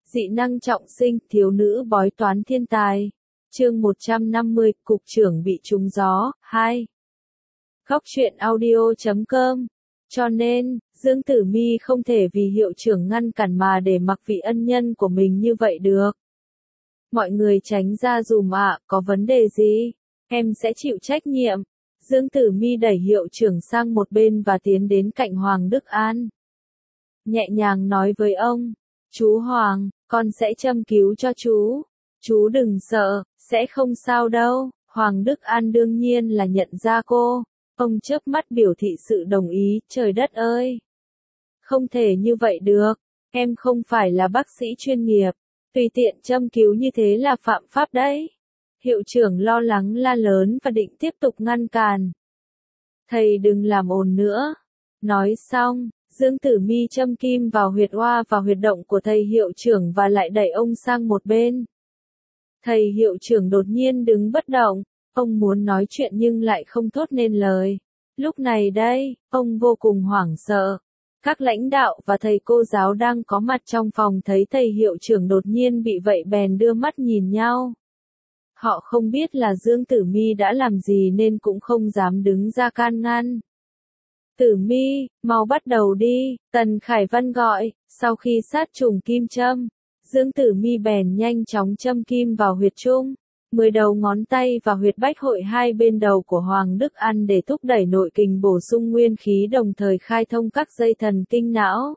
Dị năng trọng sinh, thiếu nữ bói toán thiên tài. Chương 150, Cục trưởng bị trúng gió, 2. Góc truyện audio.com. Cho nên, Dương Tử Mi không thể vì hiệu trưởng ngăn cản mà để mặc vị ân nhân của mình như vậy được. Mọi người tránh ra dùm ạ, có vấn đề gì? Em sẽ chịu trách nhiệm. Dương Tử Mi đẩy hiệu trưởng sang một bên và tiến đến cạnh Hoàng Đức An. Nhẹ nhàng nói với ông, chú Hoàng, con sẽ châm cứu cho chú. Chú đừng sợ, sẽ không sao đâu. Hoàng Đức An đương nhiên là nhận ra cô. Ông chớp mắt biểu thị sự đồng ý, trời đất ơi. Không thể như vậy được, em không phải là bác sĩ chuyên nghiệp. Tùy tiện châm cứu như thế là phạm pháp đấy. Hiệu trưởng lo lắng la lớn và định tiếp tục ngăn cản. Thầy đừng làm ồn nữa. Nói xong, Dương Tử Mi châm kim vào huyệt oa và huyệt động của thầy hiệu trưởng và lại đẩy ông sang một bên. Thầy hiệu trưởng đột nhiên đứng bất động, ông muốn nói chuyện nhưng lại không thốt nên lời. Lúc này đây, ông vô cùng hoảng sợ. Các lãnh đạo và thầy cô giáo đang có mặt trong phòng thấy thầy hiệu trưởng đột nhiên bị vậy bèn đưa mắt nhìn nhau. Họ không biết là Dương Tử Mi đã làm gì nên cũng không dám đứng ra can ngăn. Tử Mi, mau bắt đầu đi, Tần Khải Văn gọi. Sau khi sát trùng kim châm, Dương Tử Mi bèn nhanh chóng châm kim vào huyệt trung, 10 đầu ngón tay và huyệt bách hội hai bên đầu của Hoàng Đức An để thúc đẩy nội kình bổ sung nguyên khí đồng thời khai thông các dây thần kinh não.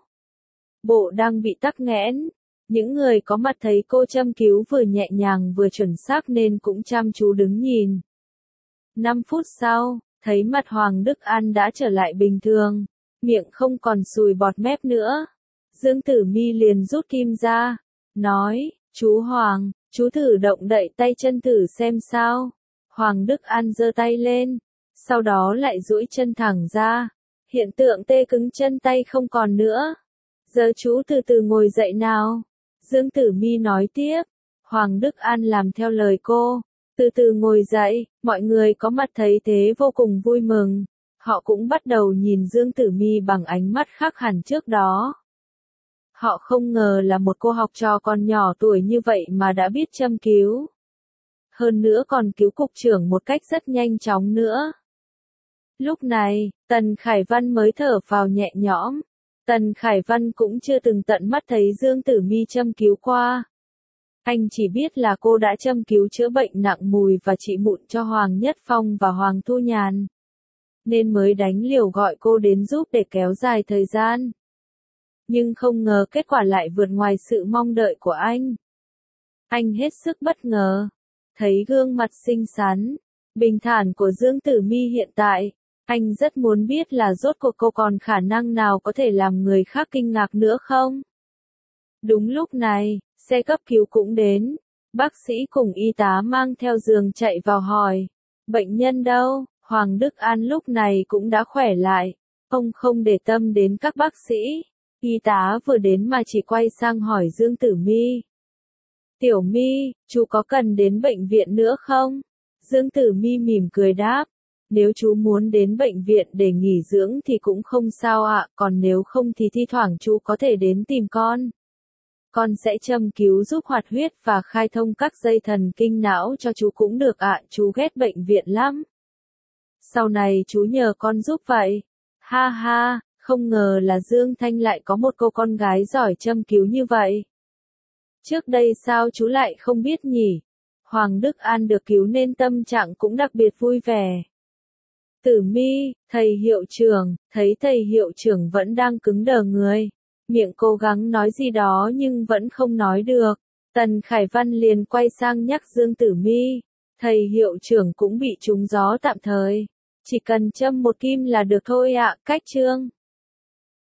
Bộ đang bị tắc nghẽn. Những người có mặt thấy cô châm cứu vừa nhẹ nhàng vừa chuẩn xác nên cũng chăm chú đứng nhìn. 5 phút sau, thấy mặt Hoàng Đức An đã trở lại bình thường, miệng không còn sùi bọt mép nữa. Dương Tử Mi liền rút kim ra, nói, chú Hoàng, chú thử động đậy tay chân thử xem sao. Hoàng Đức An giơ tay lên, sau đó lại duỗi chân thẳng ra. Hiện tượng tê cứng chân tay không còn nữa. Giờ chú từ từ ngồi dậy nào. Dương Tử Mi nói tiếp. Hoàng Đức An làm theo lời cô, từ từ ngồi dậy. Mọi người có mặt thấy thế vô cùng vui mừng. Họ cũng bắt đầu nhìn Dương Tử Mi bằng ánh mắt khác hẳn trước đó. Họ không ngờ là một cô học trò còn nhỏ tuổi như vậy mà đã biết châm cứu. Hơn nữa còn cứu cục trưởng một cách rất nhanh chóng nữa. Lúc này, Tần Khải Văn mới thở vào nhẹ nhõm. Tần Khải Văn cũng chưa từng tận mắt thấy Dương Tử Mi châm cứu qua. Anh chỉ biết là cô đã châm cứu chữa bệnh nặng mùi và trị mụn cho Hoàng Nhất Phong và Hoàng Thu Nhàn. Nên mới đánh liều gọi cô đến giúp để kéo dài thời gian. Nhưng không ngờ kết quả lại vượt ngoài sự mong đợi của anh. Anh hết sức bất ngờ. Thấy gương mặt xinh xắn, bình thản của Dương Tử Mi hiện tại, anh rất muốn biết là rốt cuộc cô còn khả năng nào có thể làm người khác kinh ngạc nữa không? Đúng lúc này, xe cấp cứu cũng đến. Bác sĩ cùng y tá mang theo giường chạy vào hỏi. Bệnh nhân đâu? Hoàng Đức An lúc này cũng đã khỏe lại. Ông không để tâm đến các bác sĩ. Y tá vừa đến mà chỉ quay sang hỏi Dương Tử Mi. Tiểu Mi, chú có cần đến bệnh viện nữa không? Dương Tử Mi mỉm cười đáp. Nếu chú muốn đến bệnh viện để nghỉ dưỡng thì cũng không sao ạ, còn nếu không thì thi thoảng chú có thể đến tìm con. Con sẽ châm cứu giúp hoạt huyết và khai thông các dây thần kinh não cho chú cũng được ạ, chú ghét bệnh viện lắm. Sau này chú nhờ con giúp vậy. Ha ha, không ngờ là Dương Thanh lại có một cô con gái giỏi châm cứu như vậy. Trước đây sao chú lại không biết nhỉ? Hoàng Đức An được cứu nên tâm trạng cũng đặc biệt vui vẻ. Tử Mi, thầy hiệu trưởng, thấy thầy hiệu trưởng vẫn đang cứng đờ người. Miệng cố gắng nói gì đó nhưng vẫn không nói được. Tần Khải Văn liền quay sang nhắc Dương Tử Mi. Thầy hiệu trưởng cũng bị trúng gió tạm thời. Chỉ cần châm một kim là được thôi ạ, cách chương.